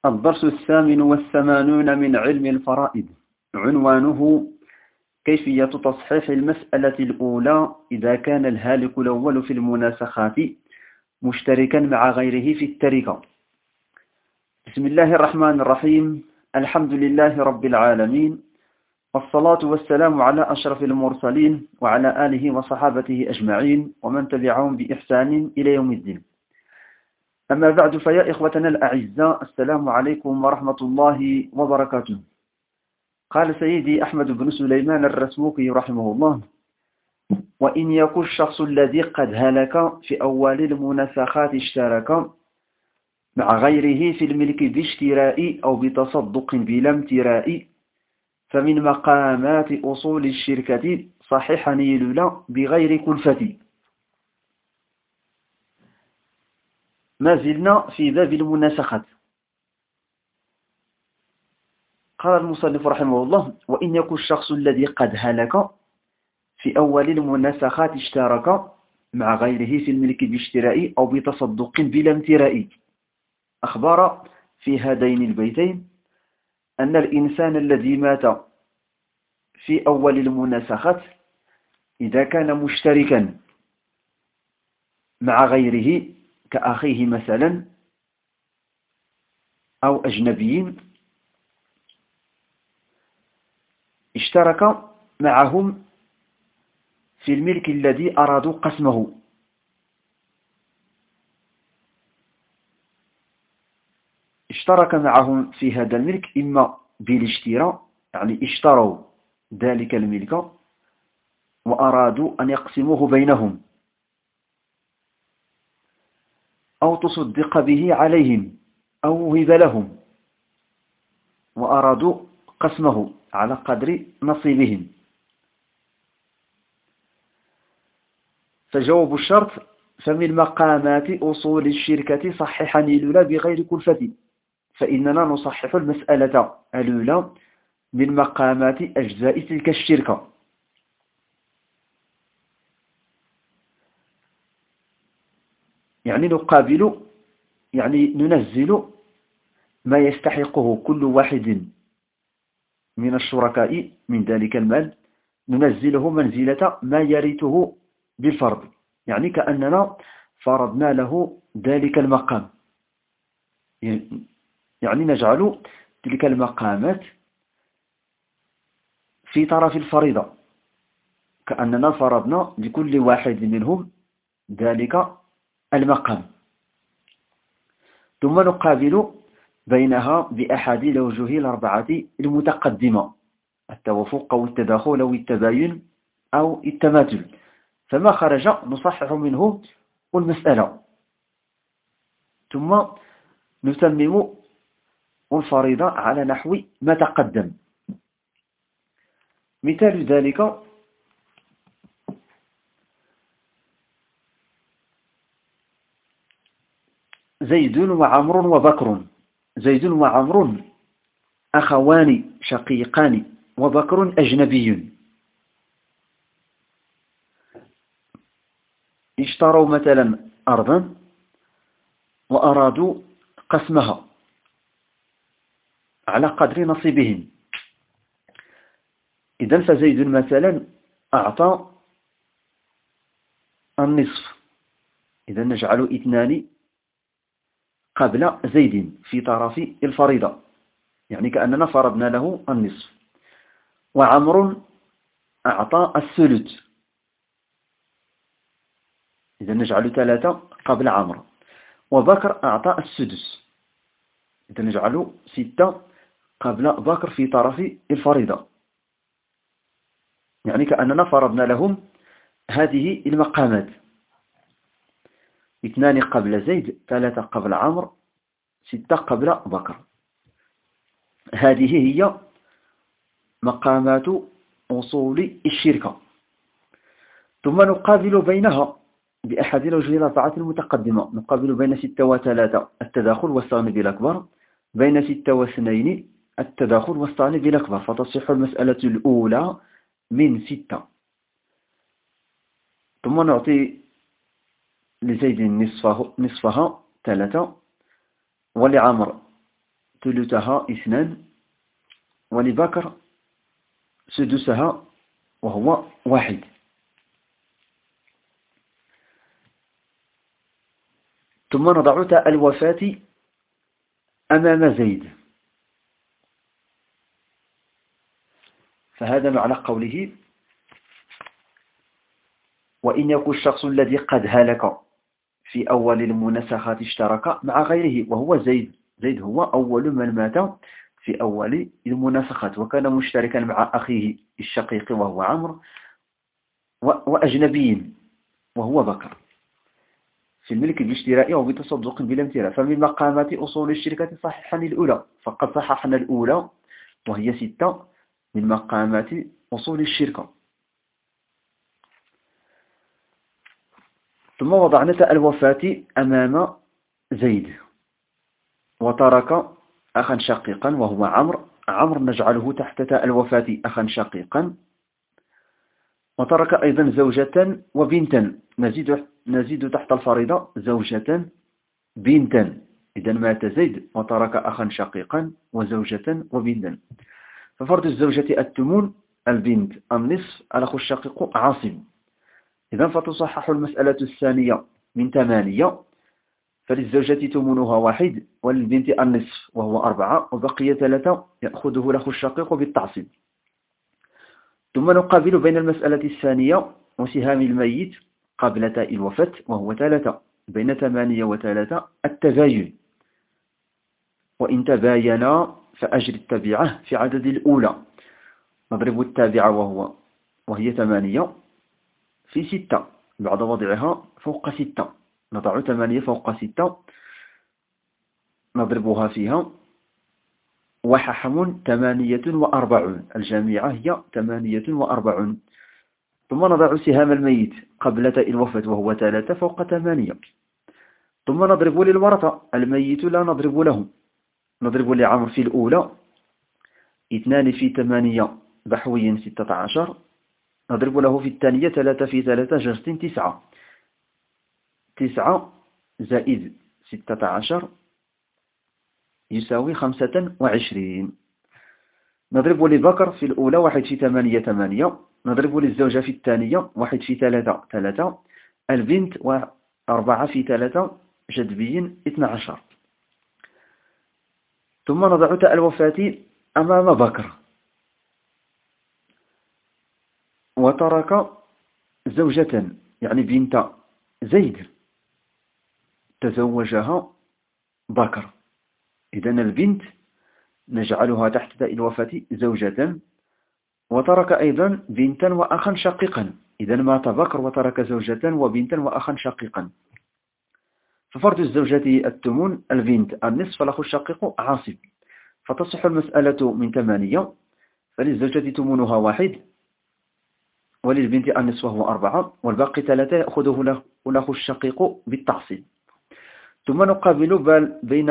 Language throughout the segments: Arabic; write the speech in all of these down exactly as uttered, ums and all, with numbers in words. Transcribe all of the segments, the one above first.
الدرس الثامن والثمانون من علم الفرائض، عنوانه كيفية تصحيح المسألة الأولى إذا كان الهالك الأول في المناسخات مشتركا مع غيره في التركة. بسم الله الرحمن الرحيم. الحمد لله رب العالمين، والصلاة والسلام على أشرف المرسلين وعلى آله وصحابته أجمعين ومن تبعهم بإحسان إلى يوم الدين. أما بعد، فيا إخوتنا الأعزاء، السلام عليكم ورحمة الله وبركاته. قال سيدي أحمد بن سليمان الرسوقي رحمه الله: وإن يكن الشخص الذي قد هلك في أول المناسخات اشترك مع غيره في الملك باشتراء أو بتصدق بلا امتراء، فمن مقامات أصول الشركة صحيح نيل بغير كلفة. ما زلنا في باب المناسخات. قال المصنف رحمه الله: وإن يكن الشخص الذي قد هلك في أول المناسخات اشترك مع غيره في الملك باشتراء أو بتصدق بلا امتراء. أخبر في هذين البيتين أن الإنسان الذي مات في أول المناسخات إذا كان مشتركا مع غيره كأخيه مثلا أو أجنبي، اشترك معهم في الملك الذي أرادوا قسمه، اشترك معهم في هذا الملك إما بالاشتراء، يعني اشتروا ذلك الملك وأرادوا أن يقسموه بينهم، أو تصدق به عليهم أو وهب لهم وأرادوا قسمه على قدر نصيبهم. فجواب الشرط: فمن مقامات أصول الشركة صحح الأولى بغير كلفة. فإننا نصحح المسألة الأولى من مقامات أجزاء تلك الشركة. يعني نقابل، يعني ننزل ما يستحقه كل واحد من الشركاء من ذلك المال، ننزله منزلة ما يرثه بالفرض، يعني كأننا فرضنا له ذلك المقام. يعني نجعل تلك المقامات في طرف الفريضة، كأننا فرضنا لكل واحد منهم ذلك المقام، ثم نقابل بينها بأحد الوجوه الأربعة المتقدمة: التوافق أو التداخل أو التباين أو التماثل. فما خرج نصحح منه المسألة، ثم نتمم الفريضة على نحو ما تقدم. مثال ذلك: زيد وعمر وبكر. زيد وعمر أخوان شقيقان وبكر أجنبي، اشتروا مثلا أرضا وأرادوا قسمها على قدر نصيبهم. إذن فزيد مثلا أعطى النصف، إذن نجعل اثنان قبل زيد في طرف الفريضة، يعني كأننا فرضنا له النصف. وعمر أعطى الثلث، إذن نجعل ثلاثة قبل عمر. وبكر أعطى السدس، إذن نجعل ستة قبل بكر في طرف الفريضة، يعني كأننا فرضنا لهم هذه المقامات: اثنان قبل زيد، ثلاثة قبل عمر، ستة قبل بكر. هذه هي مقامات أصول الشركة. ثم نقابل بينها بأحد الوجوه الأربعة المتقدمة. نقابل بين ستة وثلاثة التداخل والثاني بالأكبر، بين ستة واثنين التداخل والثاني بالأكبر، فتصح المسألة الأولى من ستة. ثم نعطي لزيد نصفه نصفها ثلاثة، ولعمر ثلثها اثنان، ولبكر سدسها وهو واحد. ثم نضع تاء الوفاة أمام زيد. فهذا معنى قوله: وإن يكن الشخص الذي قد هلك في أول المناسخات اشترك مع غيره وهو زيد. زيد هو أول من مات في أول المناسخات، وكان مشتركا مع أخيه الشقيق وهو عمرو وأجنبي وهو بكر في الملك الاشترائي وبتصدق بلا امتراء. فمن مقامات أصول الشركة صححا الأولى، فقد صححنا الأولى وهي ستة من مقامات أصول الشركة. ثم وضعنا تاء الوفاة أمام زيد، وترك أخا شقيقا وهو عمرو. عمرو نجعله تحت تاء الوفاة أخا شقيقا، وترك أيضا زوجة وبنتا. نزيد نزيد تحت الفريضة زوجة بنتا. إذا مات زيد وترك أخا شقيقا وزوجة وبنتا. ففرض الزوجة الثمن، البنت النصف، الأخ الشقيق عاصم. إذا فتصحح المسألة الثانية من ثمانية، فللزوجة ثمنها واحد وللبنت النصف وهو أربعة، وبقي ثلاثة يأخذه الأخ الشقيق بالتعصيب. ثم نقابل بين المسألة الثانية وسهام الميت قبل تاء الوفاة وهو ثلاثة، بين ثمانية وثلاثة التباين. وإن تباينا فأجر التبعة في عدد الأولى. نضرب التابعة وهو وهي ثمانية في ستة بعد وضعها فوق ستة. نضع ثمانية فوق ستة نضربها فيها، وححم ثمانية وأربعون. الجامعة هي ثمانية وأربعون. ثم نضع سهام الميت قبل تاء الوفاة وهو ثلاثة فوق ثمانية. ثم نضرب للورثة. الميت لا نضرب له. نضرب لعمر في الأولى اثنان في ثمانية بحوي ستة عشر. نضرب له في الثانية ثلاثة في ثلاثة جرس تسعة. تسعة زائد ستة عشر يساوي خمسة وعشرين. نضرب للذكر في الأولى واحد في ثمانية ثمانية. نضرب للزوجة في الثانية واحد في ثلاثة ثلاثة. البنت وأربعة في ثلاثة جذبي اثنى عشر. ثم نضع تاء الوفاة أمام بكر، وترك زوجة يعني بنت زيد تزوجها بكر. إذن البنت نجعلها تحت تاء الوفاة زوجة، وترك أيضا بنتا وأخا شقيقا. إذن مات بكر وترك زوجة وبنتا وأخا شقيقا. ففرض الزوجة الثمن، البنت النصف، الأخ الشقيق عاصب. فتصح المسألة من ثمانية، فللزوجة ثمنها واحد وللبنت النصف وهو أربعة، والباقي ثلاثة يأخذه الأخ الشقيق بالتعصيب. ثم نقابل بين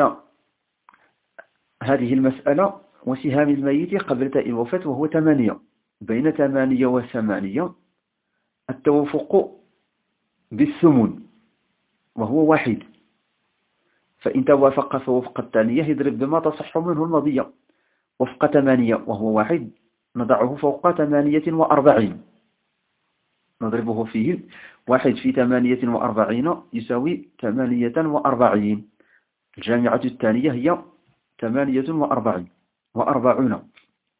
هذه المسألة وسهام الميت قبل تاء الوفاة وهو ثمانية. بين ثمانية وثمانية التوافق بالثمن وهو واحد. فإن توافق فوفق الثانية يضرب بما تصح منه المضية. وفق ثمانية وهو واحد نضعه فوق ثمانية وأربعين. نضربه فيه واحد في ثمانية وأربعين يساوي ثمانية وأربعين. الجامعة الثانية هي ثمانية وأربعين وأربعون.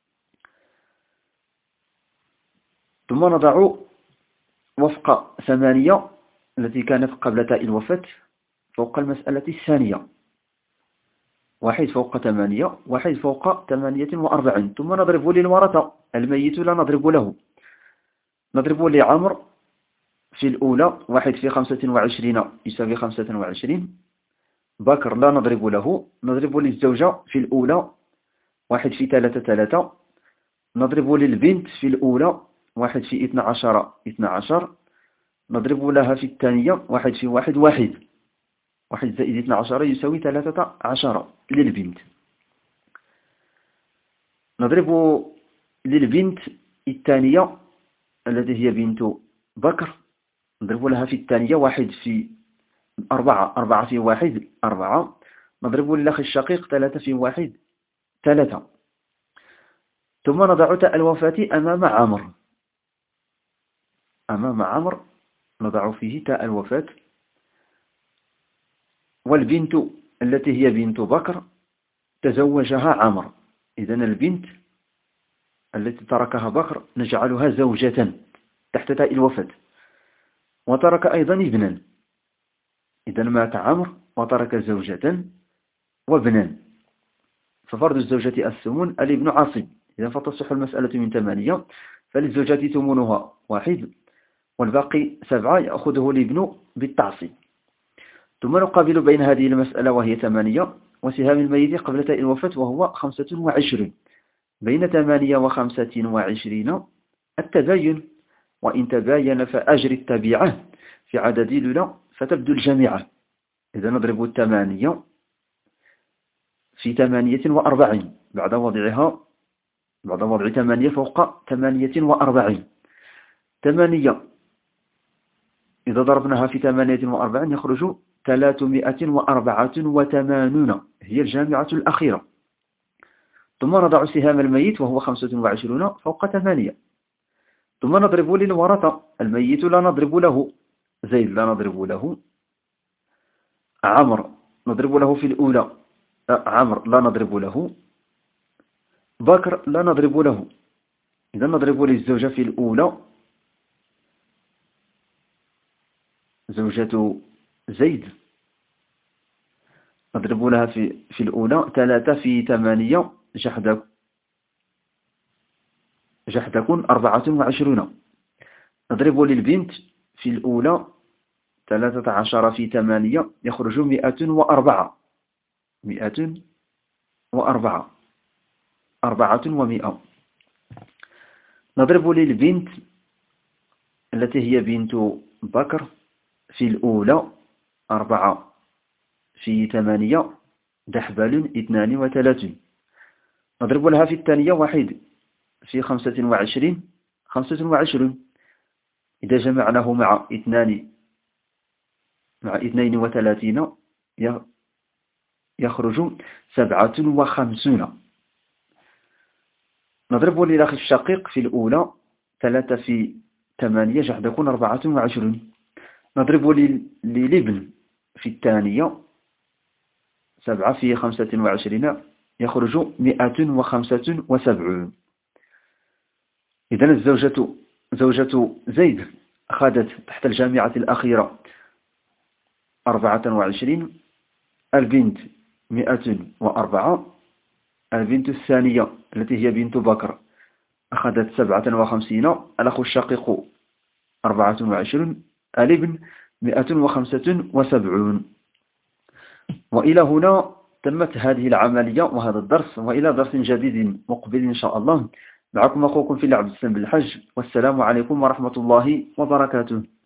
ثم نضع وفق ثمانية التي كانت قبل تاء الوفاة فوق المسألة الثانية. واحد فوق ثمانية، واحد فوق ثمانية وأربعين. ثم نضرب للورثة. الميت لا نضرب له. نضرب لعمر في الأولى واحد في خمسة وعشرين يساوي خمسة وعشرين. بكر لا نضرب له. نضرب للزوجة في الأولى واحد في ثلاثة ثلاثة. نضرب للبنت في الأولى واحد في اثنى عشر اثنى عشر. نضرب لها في الثانية واحد في واحد واحد. واحد زائد اثنى عشر يساوي ثلاثة عشر للبنت. نضرب للبنت الثانية التي هي بنت بكر. نضرب لها في الثانية واحد في أربعة. أربعة في واحد أربعة. نضرب للأخ الشقيق ثلاثة في واحد ثلاثة. ثم نضع تاء الوفاة أمام عمرو، أمام عمرو نضع فيه تاء الوفاة. والبنت التي هي بنت بكر تزوجها عمرو، إذن البنت التي تركها بكر نجعلها زوجة تحت تاء الوفاة. وترك أيضا ابنا، إذن مات عمرو وترك زوجة وابنا، ففرد الزوجة الثمن، الابن عاصب، إذا فتصح المسألة من ثمانية، فللزوجة ثمنها واحد والباقي سبعة يأخذه الابن بالتعصيب. ثم نقابل بين هذه المسألة وهي ثمانية وسهام الميت قبل تاء الوفاة وهو خمسة وعشرين. بين ثمانية وخمسة وعشرين التباين، وإن تباين فأجر التبيعة في عدد لولا فتبدو الجامعة. إذا نضرب الثمانية في ثمانية وأربعين بعد وضعها بعد وضع ثمانية فوق ثمانية وأربعين. ثمانية إذا ضربناها في ثمانية وأربعين يخرج ثلاثمائة وأربعة وثمانون، هي الجامعة الأخيرة. ثم نضع سهام الميت وهو خمسة وعشرون فوق ثمانية. ثم نضرب للورثة، الميت لا نضرب له، زيد لا نضرب له، عمرو نضرب له في الأولى، عمرو لا نضرب له، بكر لا نضرب له. إذا نضرب للزوجة في الأولى، زوجة زيد نضرب لها في, في الأولى ثلاثة في ثمانية جحدك جحدكن أربعة وعشرون. نضرب للبنت في الأولى ثلاثة عشر في ثمانية يخرج مئة وأربعة، مئة وأربعة، أربعة ومئة. نضرب للبنت التي هي بنت بكر في الأولى أربعة في ثمانية دحبل اثنان وثلاثون. نضرب لها في الثانية واحد في خمسة وعشرين، خمسة وعشرون. إذا جمعناه مع اثنان مع اثنين وثلاثين يخرج سبعة وخمسون. نضرب للأخ الشقيق في الأولى ثلاثة في ثمانية جحدكن أربعة وعشرون. نضرب للابن في الثانية سبعة في خمسة وعشرين يخرج مئة وخمسة وسبعون. إذن الزوجة زوجة زيد أخذت تحت الجامعة الأخيرة أربعة وعشرين، البنت مئة وأربعة، البنت الثانية التي هي بنت بكر أخذت سبعة وخمسين، الأخ الشقيق أربعة وعشرين، الابن مئة وخمسة وسبعون. وإلى هنا تمت هذه العملية وهذا الدرس، وإلى درس جديد مقبل إن شاء الله. معكم أخوكم في العبد السلام بالحج، والسلام عليكم ورحمة الله وبركاته.